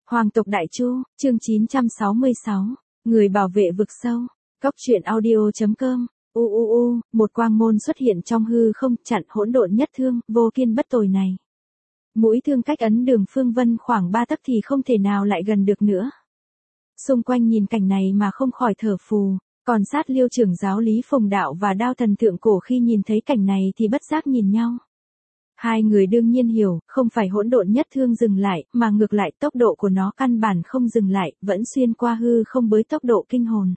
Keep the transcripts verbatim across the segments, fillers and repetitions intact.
Hoàng tộc Đại Chu, chương chín trăm sáu mươi sáu, người bảo vệ vực sâu. Cốc truyện audio.com. U u u, một quang môn xuất hiện trong hư không, chặn hỗn độn nhất thương, vô kiên bất tồi này. Mũi thương cách ấn Đường Phương Vân khoảng ba tấc thì không thể nào lại gần được nữa. Xung quanh nhìn cảnh này mà không khỏi thở phù, còn sát Liêu trưởng giáo Lý Phùng Đạo và Đao Thần Thượng Cổ khi nhìn thấy cảnh này thì bất giác nhìn nhau. Hai người đương nhiên hiểu, không phải hỗn độn nhất thương dừng lại, mà ngược lại tốc độ của nó căn bản không dừng lại, vẫn xuyên qua hư không với tốc độ kinh hồn.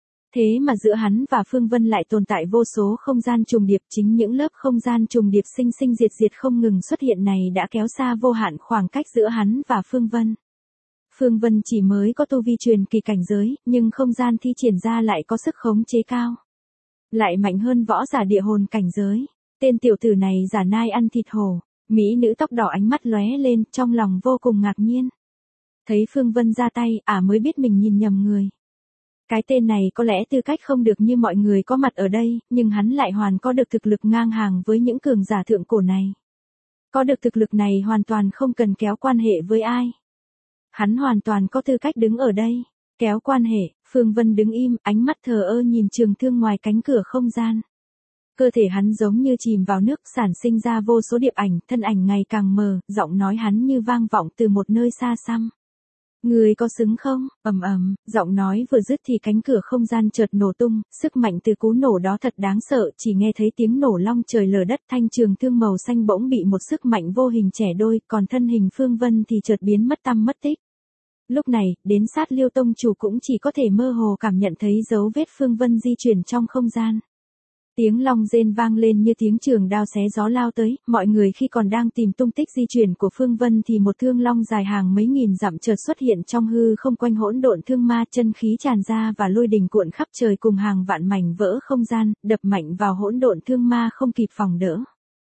Thế mà giữa hắn và Phương Vân lại tồn tại vô số không gian trùng điệp, chính những lớp không gian trùng điệp sinh sinh diệt diệt không ngừng xuất hiện này đã kéo xa vô hạn khoảng cách giữa hắn và Phương Vân. Phương Vân chỉ mới có tu vi truyền kỳ cảnh giới, nhưng không gian thi triển ra lại có sức khống chế cao. Lại mạnh hơn võ giả địa hồn cảnh giới. Tên tiểu tử này giả nai ăn thịt hổ, mỹ nữ tóc đỏ ánh mắt lóe lên, trong lòng vô cùng ngạc nhiên. Thấy Phương Vân ra tay, ả à mới biết mình nhìn nhầm người. Cái tên này có lẽ tư cách không được như mọi người có mặt ở đây, nhưng hắn lại hoàn có được thực lực ngang hàng với những cường giả thượng cổ này. Có được thực lực này hoàn toàn không cần kéo quan hệ với ai. Hắn hoàn toàn có tư cách đứng ở đây, kéo quan hệ. Phương Vân đứng im, ánh mắt thờ ơ nhìn trường thương ngoài cánh cửa không gian. Cơ thể hắn giống như chìm vào nước, sản sinh ra vô số điệp ảnh, thân ảnh ngày càng mờ, giọng nói hắn như vang vọng từ một nơi xa xăm. Người có xứng không? Ầm ầm, giọng nói vừa dứt thì cánh cửa không gian chợt nổ tung, sức mạnh từ cú nổ đó thật đáng sợ, chỉ nghe thấy tiếng nổ long trời lở đất, thanh trường thương màu xanh bỗng bị một sức mạnh vô hình chẻ đôi, còn thân hình Phương Vân thì chợt biến mất tăm mất tích. Lúc này, đến sát Liêu tông chủ cũng chỉ có thể mơ hồ cảm nhận thấy dấu vết Phương Vân di chuyển trong không gian. Tiếng long rên vang lên như tiếng trường đao xé gió lao tới, mọi người khi còn đang tìm tung tích di chuyển của Phương Vân thì một thương long dài hàng mấy nghìn dặm chợt xuất hiện trong hư không quanh hỗn độn thương ma, chân khí tràn ra và lôi đình cuộn khắp trời cùng hàng vạn mảnh vỡ không gian, đập mạnh vào hỗn độn thương ma không kịp phòng đỡ.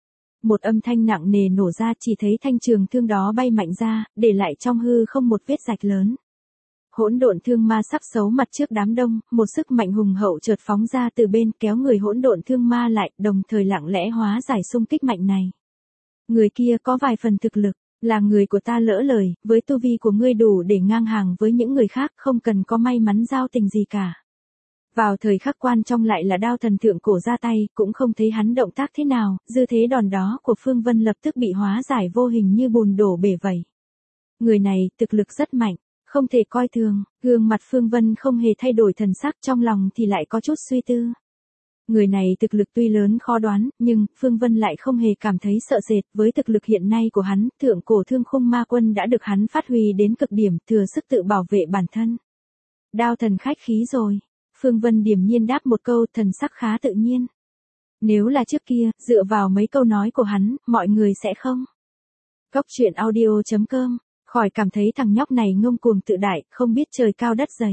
Một âm thanh nặng nề nổ ra, chỉ thấy thanh trường thương đó bay mạnh ra, để lại trong hư không một vết rạch lớn. Hỗn độn thương ma sắp xấu mặt trước đám đông, một sức mạnh hùng hậu chợt phóng ra từ bên, kéo người hỗn độn thương ma lại, đồng thời lặng lẽ hóa giải xung kích mạnh này. Người kia có vài phần thực lực, là người của ta lỡ lời, với tu vi của ngươi đủ để ngang hàng với những người khác, không cần có may mắn giao tình gì cả. Vào thời khắc quan trọng lại là Đao Thần Thượng Cổ ra tay, cũng không thấy hắn động tác thế nào, dư thế đòn đó của Phương Vân lập tức bị hóa giải vô hình như bùn đổ bể vậy. Người này, thực lực rất mạnh. Không thể coi thường, gương mặt Phương Vân không hề thay đổi thần sắc, trong lòng thì lại có chút suy tư. Người này thực lực tuy lớn khó đoán, nhưng Phương Vân lại không hề cảm thấy sợ sệt, với thực lực hiện nay của hắn, thượng cổ thương khung ma quân đã được hắn phát huy đến cực điểm, thừa sức tự bảo vệ bản thân. Đao thần khách khí rồi. Phương Vân điềm nhiên đáp một câu, thần sắc khá tự nhiên. Nếu là trước kia, dựa vào mấy câu nói của hắn, mọi người sẽ không. Cốc truyện audio.com. Khỏi cảm thấy thằng nhóc này ngông cuồng tự đại, không biết trời cao đất dày.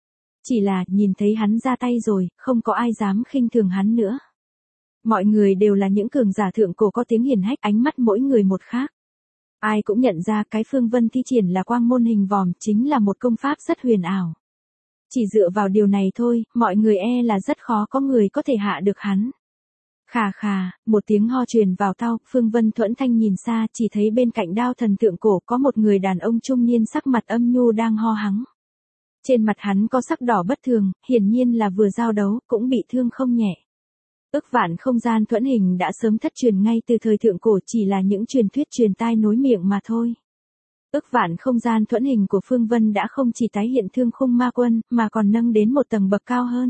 Chỉ là, nhìn thấy hắn ra tay rồi, không có ai dám khinh thường hắn nữa. Mọi người đều là những cường giả thượng cổ có tiếng hiển hách, ánh mắt mỗi người một khác. Ai cũng nhận ra cái Phương Vân thi triển là quang môn hình vòm, chính là một công pháp rất huyền ảo. Chỉ dựa vào điều này thôi, mọi người e là rất khó có người có thể hạ được hắn. Khà khà, một tiếng ho truyền vào tai, Phương Vân thuẫn thanh nhìn xa, chỉ thấy bên cạnh Đao Thần Thượng Cổ có một người đàn ông trung niên sắc mặt âm nhu đang ho hắng. Trên mặt hắn có sắc đỏ bất thường, hiển nhiên là vừa giao đấu, cũng bị thương không nhẹ. Ức vạn không gian thuẫn hình đã sớm thất truyền ngay từ thời thượng cổ, chỉ là những truyền thuyết truyền tai nối miệng mà thôi. Ức vạn không gian thuẫn hình của Phương Vân đã không chỉ tái hiện thương khung ma quân, mà còn nâng đến một tầng bậc cao hơn.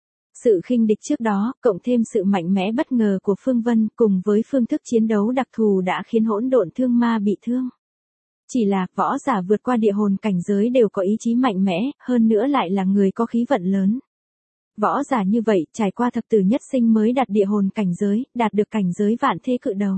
Sự khinh địch trước đó, cộng thêm sự mạnh mẽ bất ngờ của Phương Vân, cùng với phương thức chiến đấu đặc thù đã khiến hỗn độn thương ma bị thương. Chỉ là, võ giả vượt qua địa hồn cảnh giới đều có ý chí mạnh mẽ, hơn nữa lại là người có khí vận lớn. Võ giả như vậy, trải qua thập tử nhất sinh mới đạt địa hồn cảnh giới, đạt được cảnh giới vạn thế cự đầu.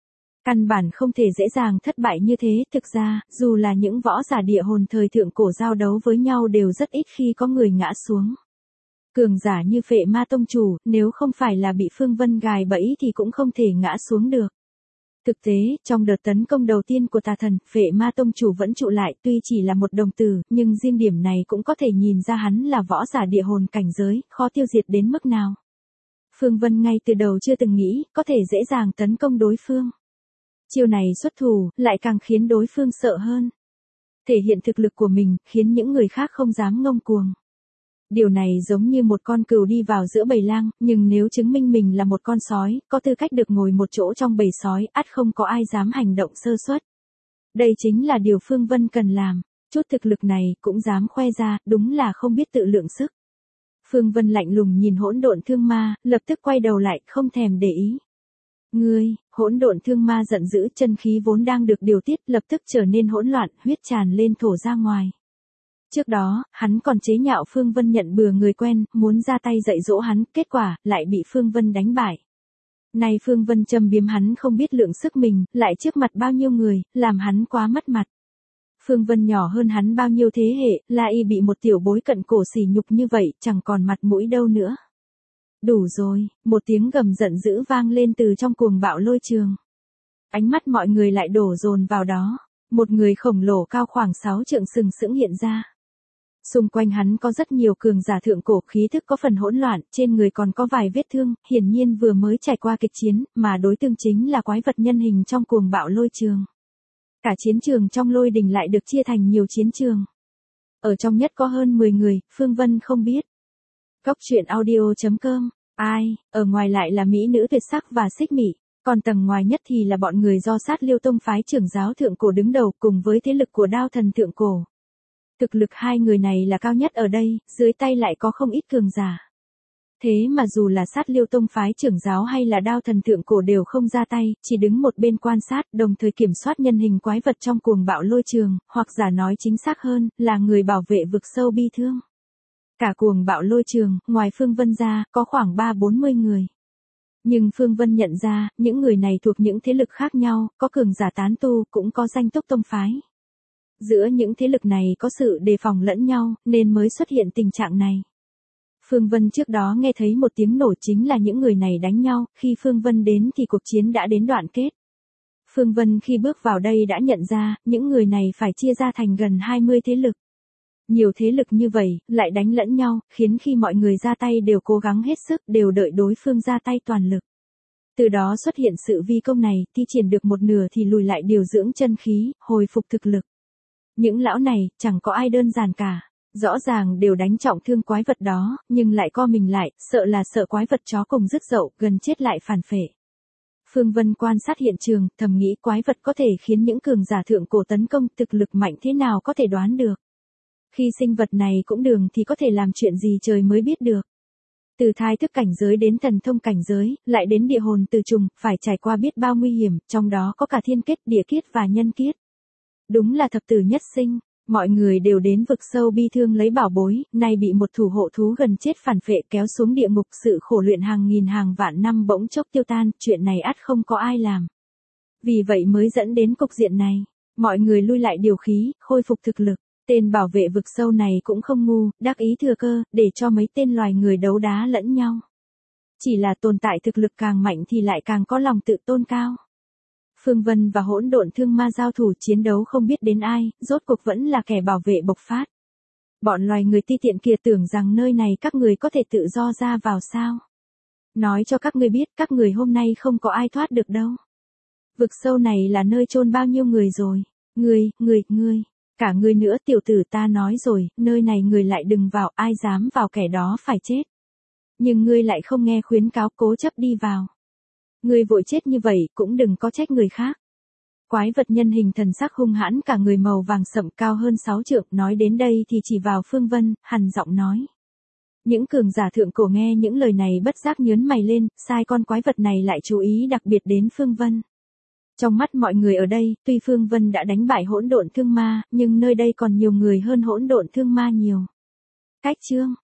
Căn bản không thể dễ dàng thất bại như thế, thực ra, dù là những võ giả địa hồn thời thượng cổ giao đấu với nhau đều rất ít khi có người ngã xuống. Cường giả như Phệ Ma Tông Chủ, nếu không phải là bị Phương Vân gài bẫy thì cũng không thể ngã xuống được. Thực tế, trong đợt tấn công đầu tiên của tà thần, Phệ Ma Tông Chủ vẫn trụ lại, tuy chỉ là một đồng tử, nhưng riêng điểm này cũng có thể nhìn ra hắn là võ giả địa hồn cảnh giới, khó tiêu diệt đến mức nào. Phương Vân ngay từ đầu chưa từng nghĩ, có thể dễ dàng tấn công đối phương. Chiêu này xuất thủ, lại càng khiến đối phương sợ hơn. thể hiện thực lực của mình, khiến những người khác không dám ngông cuồng. Điều này giống như một con cừu đi vào giữa bầy lang, nhưng nếu chứng minh mình là một con sói, có tư cách được ngồi một chỗ trong bầy sói, ắt không có ai dám hành động sơ suất. Đây chính là điều Phương Vân cần làm, chút thực lực này cũng dám khoe ra, đúng là không biết tự lượng sức. Phương Vân lạnh lùng nhìn hỗn độn thương ma, lập tức quay đầu lại, không thèm để ý. Ngươi, hỗn độn thương ma giận dữ, chân khí vốn đang được điều tiết, lập tức trở nên hỗn loạn, huyết tràn lên thổ ra ngoài. Trước đó, hắn còn chế nhạo Phương Vân nhận bừa người quen, muốn ra tay dạy dỗ hắn, kết quả, lại bị Phương Vân đánh bại. Nay Phương Vân châm biếm hắn không biết lượng sức mình, lại trước mặt bao nhiêu người, làm hắn quá mất mặt. Phương Vân nhỏ hơn hắn bao nhiêu thế hệ, La Y bị một tiểu bối cận cổ sỉ nhục như vậy, chẳng còn mặt mũi đâu nữa. Đủ rồi, một tiếng gầm giận dữ vang lên từ trong cuồng bạo lôi trường. Ánh mắt mọi người lại đổ dồn vào đó, một người khổng lồ cao khoảng sáu trượng sừng sững hiện ra. Xung quanh hắn có rất nhiều cường giả thượng cổ, khí thức có phần hỗn loạn, trên người còn có vài vết thương, hiển nhiên vừa mới trải qua kịch chiến, mà đối tượng chính là quái vật nhân hình trong cuồng bạo lôi trường. Cả chiến trường trong lôi đình lại được chia thành nhiều chiến trường. Ở trong nhất có hơn mười người, Phương Vân không biết. Cốc truyện audio chấm com, ai, ở ngoài lại là mỹ nữ tuyệt sắc và xích mị, còn tầng ngoài nhất thì là bọn người do Sát Liêu Tông phái trưởng giáo thượng cổ đứng đầu cùng với thế lực của Đao Thần thượng cổ. Thực lực hai người này là cao nhất ở đây, dưới tay lại có không ít cường giả. Thế mà dù là Sát Liêu Tông phái trưởng giáo hay là Đao Thần thượng cổ đều không ra tay, chỉ đứng một bên quan sát, đồng thời kiểm soát nhân hình quái vật trong cuồng bạo lôi trường, hoặc giả nói chính xác hơn, là người bảo vệ vực sâu bi thương. Cả cuồng bạo lôi trường, ngoài Phương Vân ra, có khoảng ba bốn mươi người. Nhưng Phương Vân nhận ra, những người này thuộc những thế lực khác nhau, có cường giả tán tu, cũng có danh túc tông phái. Giữa những thế lực này có sự đề phòng lẫn nhau, nên mới xuất hiện tình trạng này. Phương Vân trước đó nghe thấy một tiếng nổ, chính là những người này đánh nhau, khi Phương Vân đến thì cuộc chiến đã đến đoạn kết. Phương Vân khi bước vào đây đã nhận ra, những người này phải chia ra thành gần hai mươi thế lực. Nhiều thế lực như vậy, lại đánh lẫn nhau, khiến khi mọi người ra tay đều cố gắng hết sức, đều đợi đối phương ra tay toàn lực. Từ đó xuất hiện sự vi công này, thi triển được một nửa thì lùi lại điều dưỡng chân khí, hồi phục thực lực. Những lão này, chẳng có ai đơn giản cả. Rõ ràng đều đánh trọng thương quái vật đó, nhưng lại co mình lại, sợ là sợ quái vật chó cùng rứt dậu, gần chết lại phản phệ. Phương Vân quan sát hiện trường, thầm nghĩ quái vật có thể khiến những cường giả thượng cổ tấn công, thực lực mạnh thế nào có thể đoán được. Khi sinh vật này cũng đường thì có thể làm chuyện gì trời mới biết được. Từ thai thức cảnh giới đến thần thông cảnh giới, lại đến địa hồn từ trùng, phải trải qua biết bao nguy hiểm, trong đó có cả thiên kiết, địa kiết và nhân kiết. Đúng là thập tử nhất sinh. Mọi người đều đến vực sâu bi thương lấy bảo bối, nay bị một thủ hộ thú gần chết phản phệ kéo xuống địa ngục, sự khổ luyện hàng nghìn hàng vạn năm bỗng chốc tiêu tan, chuyện này ắt không có ai làm. Vì vậy mới dẫn đến cục diện này, mọi người lui lại điều khí, khôi phục thực lực. Tên bảo vệ vực sâu này cũng không ngu, đắc ý thừa cơ, để cho mấy tên loài người đấu đá lẫn nhau. Chỉ là tồn tại thực lực càng mạnh thì lại càng có lòng tự tôn cao. Phương Vân và hỗn độn thương ma giao thủ chiến đấu không biết đến ai, rốt cuộc vẫn là kẻ bảo vệ bộc phát. Bọn loài người ti tiện kia tưởng rằng nơi này các người có thể tự do ra vào sao. Nói cho các ngươi biết, các người hôm nay không có ai thoát được đâu. Vực sâu này là nơi chôn bao nhiêu người rồi. Ngươi, ngươi, ngươi, cả ngươi nữa, tiểu tử, ta nói rồi, nơi này người lại đừng vào, ai dám vào kẻ đó phải chết. Nhưng ngươi lại không nghe khuyến cáo, cố chấp đi vào. Ngươi vội chết như vậy, cũng đừng có trách người khác. Quái vật nhân hình thần sắc hung hãn, cả người màu vàng sậm, cao hơn sáu trượng, nói đến đây thì chỉ vào Phương Vân, hằn giọng nói. Những cường giả thượng cổ nghe những lời này bất giác nhớn mày lên, sai con quái vật này lại chú ý đặc biệt đến Phương Vân. Trong mắt mọi người ở đây, tuy Phương Vân đã đánh bại hỗn độn thương ma, nhưng nơi đây còn nhiều người hơn hỗn độn thương ma nhiều. Cách chương